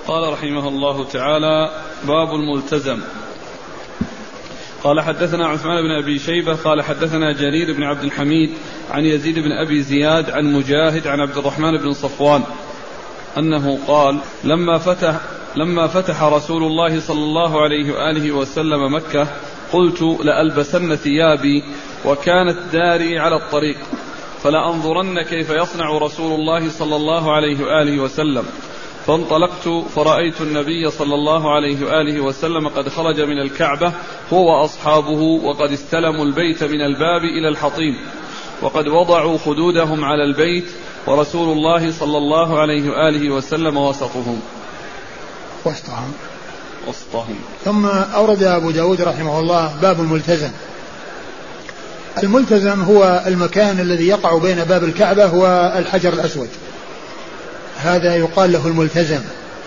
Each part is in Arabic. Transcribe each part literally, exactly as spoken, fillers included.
قال رحمه الله تعالى: باب الملتزم. قال حدثنا عثمان بن أبي شيبة قال حدثنا جرير بن عبد الحميد عن يزيد بن أبي زياد عن مجاهد عن عبد الرحمن بن صفوان أنه قال: لما فتح, لما فتح رسول الله صلى الله عليه وآله وسلم مكة قلت لألبسن ثيابي وكانت داري على الطريق فلأنظرن كيف يصنع رسول الله صلى الله عليه وآله وسلم. فانطلقت فرأيت النبي صلى الله عليه وآله وسلم قد خرج من الكعبة هو وأصحابه وقد استلموا البيت من الباب إلى الحطيم وقد وضعوا خدودهم على البيت ورسول الله صلى الله عليه وآله وسلم وسطهم وسطهم وسطهم ثم أورد أبو داود رحمه الله باب الملتزم. الملتزم هو المكان الذي يقع بين باب الكعبة والحجر الأسود، هذا يقال له الملتزم.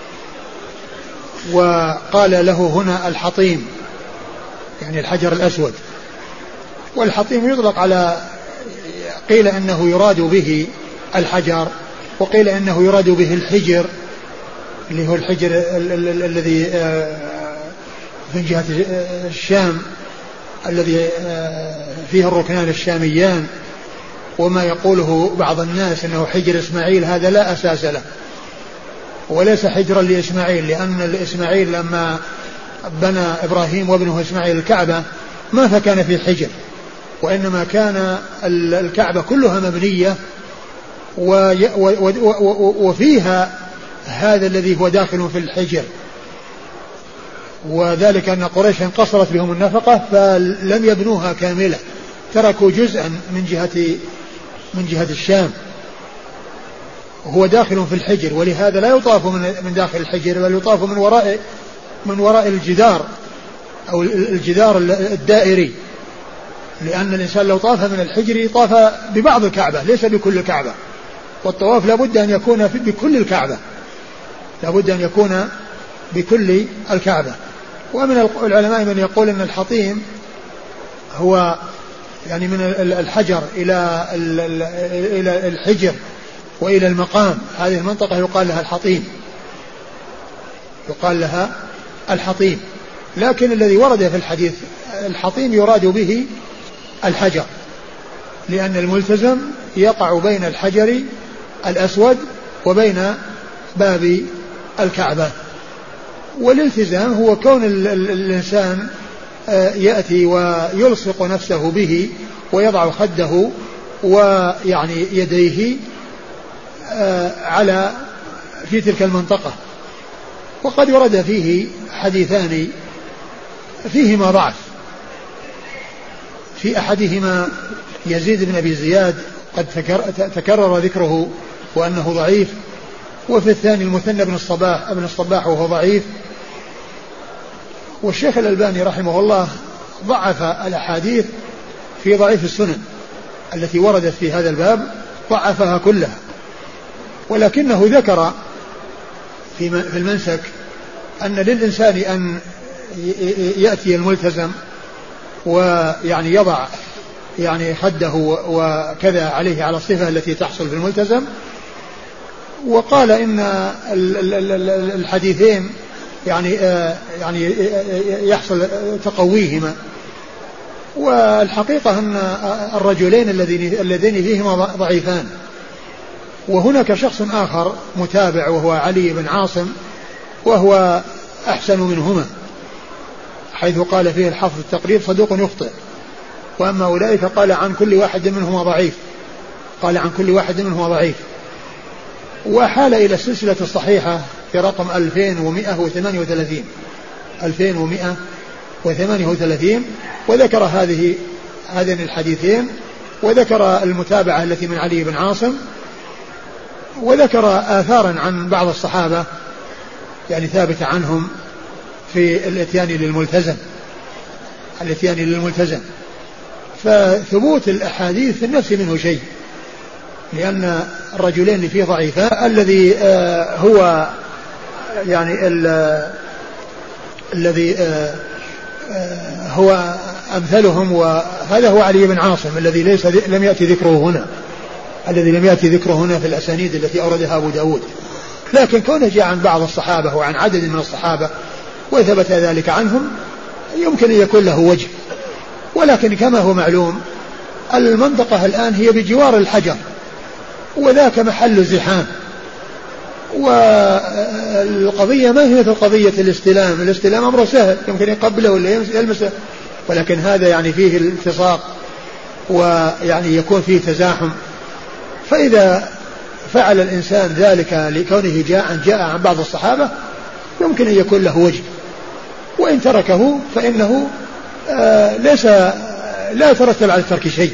وقال له هنا الحطيم يعني الحجر الأسود، والحطيم يطلق على، قيل أنه يراد به الحجر وقيل أنه يراد به الحجر اللي هو الحجر الذي في جهة الشام الذي فيه الركنان الشاميان، وما يقوله بعض الناس أنه حجر إسماعيل هذا لا أساس له وليس حجرا لإسماعيل، لأن الإسماعيل لما بنى إبراهيم وابنه إسماعيل الكعبة ما فكان فيه حجر، وإنما كان الكعبة كلها مبنية وفيها هذا الذي هو داخل في الحجر، وذلك أن قريش انقصرت بهم النفقة فلم يبنوها كاملة، تركوا جزءا من جهة من جهة الشام وهو داخل في الحجر، ولهذا لا يطاف من داخل الحجر بل يطاف من وراء من وراء الجدار أو الجدار الدائري، لأن الإنسان لو طاف من الحجر طاف ببعض الكعبة ليس بكل الكعبة، والطواف لابد أن يكون بكل الكعبة، لابد أن يكون بكل الكعبة. ومن العلماء من يقول أن الحطيم هو يعني من الحجر إلى إلى الحجر وإلى المقام، هذه المنطقة يقال لها الحطيم، يقال لها الحطيم. لكن الذي ورد في الحديث الحطيم يراد به الحجر، لأن الملتزم يقع بين الحجر الأسود وبين باب الكعبة. والالتزام هو كون الإنسان يأتي ويلصق نفسه به ويضع خده ويعني يديه على في تلك المنطقة. وقد ورد فيه حديثان فيهما ضعف، في أحدهما يزيد بن أبي زياد قد تكرر ذكره وأنه ضعيف، وفي الثاني المثنى بن الصباح ابن الصباح وهو ضعيف. والشيخ الألباني رحمه الله ضعف الأحاديث في ضعيف السنن التي وردت في هذا الباب، ضعفها كلها، ولكنه ذكر في المنسك أن للإنسان أن يأتي الملتزم ويعني يضع يعني خده وكذا عليه على الصفة التي تحصل في الملتزم. وقال إن الحديثين يعني يعني يحصل تقويهما، والحقيقة أن الرجلين اللذين فيهما ضعيفان، وهناك شخص آخر متابع وهو علي بن عاصم وهو أحسن منهما، حيث قال فيه الحافظ التقريب صدوق يخطئ، وأما أولئك قال عن كل واحد منهما ضعيف، قال عن كل واحد منهما ضعيف. وحال إلى السلسلة الصحيحة في رقم ألفين ومئة وثمانية وثلاثين ألفين ومئة وثمانية وثلاثين، وذكر هذه هذين الحديثين، وذكر المتابعة التي من علي بن عاصم، وذكر آثارا عن بعض الصحابة يعني ثابت عنهم في الاتيان للملتزم الاتيان للملتزم. فثبوت الأحاديث في النفس منه شيء، لأن الرجلين اللي فيه ضعيفان الذي آه هو يعني الذي آه آه هو أمثلهم، وهذا هو علي بن عاصم الذي ليس لم يأتي ذكره هنا الذي لم يأتي ذكره هنا في الأسانيد التي أوردها أبو داود. لكن كونه جاء عن بعض الصحابة وعن عدد من الصحابة وثبت ذلك عنهم يمكن أن يكون له وجه. ولكن كما هو معلوم المنطقة الآن هي بجوار الحجر وذاك محل زحام، والقضية ما هي مثل قضية الاستلام. الاستلام أمره سهل، يمكن يقبله ولا يلمسه، ولكن هذا يعني فيه التصاق ويعني يكون فيه تزاحم. فإذا فعل الإنسان ذلك لكونه جاء جاء عن بعض الصحابة يمكن أن يكون له وجه، وإن تركه فإنه آه ليس لا يترتب على الترك شيء.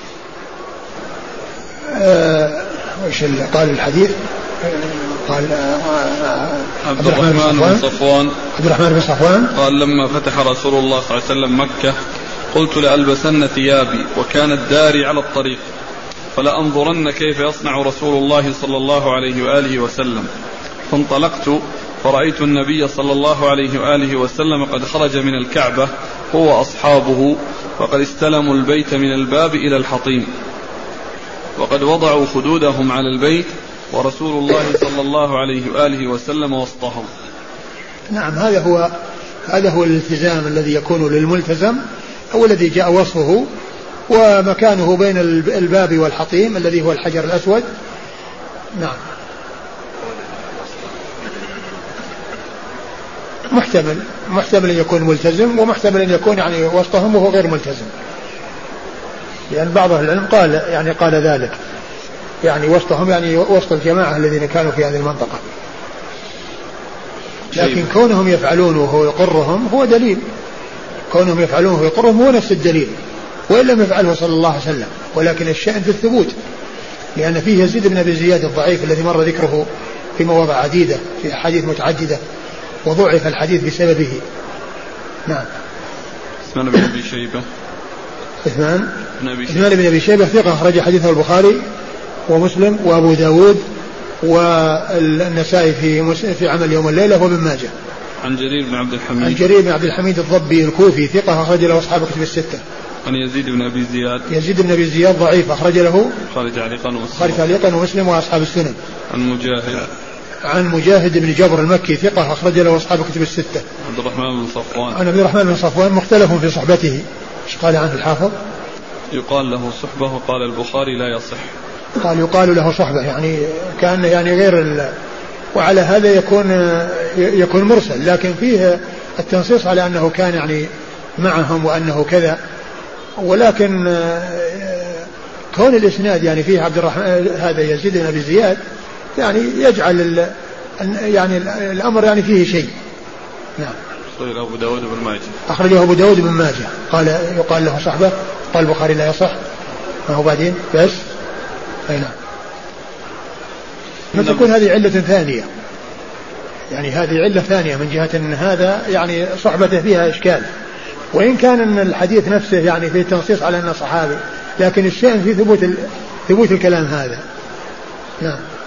آه وش اللي قال الحديث؟ قال عبد الرحمن بن صفوان عبد الرحمن بن صفوان قال لما فتح رسول الله صلى الله عليه وسلم مكة قلت لألبسن ثيابي وكانت داري على الطريق فلأنظرن كيف يصنع رسول الله صلى الله عليه وآله وسلم. فانطلقت فرأيت النبي صلى الله عليه وآله وسلم قد خرج من الكعبة هو وأصحابه وقد استلموا البيت من الباب إلى الحطيم وقد وضعوا خدودهم على البيت ورسول الله صلى الله عليه وآله وسلم وسطهم. نعم، هذا هو هذا هو الالتزام الذي يكون للملتزم أو الذي جاء وصفه، ومكانه بين الباب والحطيم الذي هو الحجر الأسود. نعم، محتمل محتمل أن يكون ملتزم ومحتمل أن يكون يعني وسطهم وهو غير ملتزم، لأن بعض أهل العلم قال يعني قال ذلك، يعني وسطهم يعني وسط الجماعة الذين كانوا في هذه المنطقة. لكن كونهم يفعلون وهو يقرهم هو دليل، كونهم يفعلون وهو يقرهم هو نفس الدليل، وإن لم يفعله صلى الله عليه وسلم. ولكن الشأن في الثبوت، لأن فيه يزيد بن أبي زياد الضعيف الذي مر ذكره في مواضع عديدة في أحاديث متعددة وضعف الحديث بسببه. نعم. عثمان بن أبي شيبة عثمان عثمان بن أبي شيبة ثقة أخرج حديثه البخاري ومسلم وأبو داود والنسائي في في عمل يوم الليلة وابن ماجه. عن جرير بن عبد الحميد عن جرير بن عبد الحميد الضبي الكوفي ثقة أخرج له أصحاب كتب الستة. عن يزيد بن أبي زياد يزيد بن أبي زياد ضعيف أخرج له خارج تعليقا ومسلم خارج تعليقا ومسلم وأصحاب السنن. عن مجاهد عن مجاهد بن جبر المكي ثقة أخرج له أصحاب كتب الستة. عبد الرحمن بن صفوان عن عبد الرحمن بن صفوان مختلف في صحبته، ايش قال عنه الحافظ؟ يقال له صحبة وقال البخاري لا يصح. قال يقال له صحبة يعني كان يعني غير ال... وعلى هذا يكون يكون مرسل، لكن فيه التنصيص على أنه كان يعني معهم وأنه كذا. ولكن كون الإسناد يعني فيه عبد الرحمن هذا يزيد بن أبي زياد يعني يجعل ال... يعني الأمر يعني فيه شيء. نعم. أخرجه أبو داود بن ماجه أخرجه أبو داود بن ماجه قال يقال له صحبة، قال البخاري لا يصح. ما هو بعدين بس أي نعم. فتكون هذه علة ثانية، يعني هذه علة ثانية من جهة أن هذا يعني صحبته فيها إشكال، وإن كان أن الحديث نفسه يعني فيه تنصيص على أنه صحابي، لكن الشأن في ثبوت ثبوت الكلام هذا. نعم.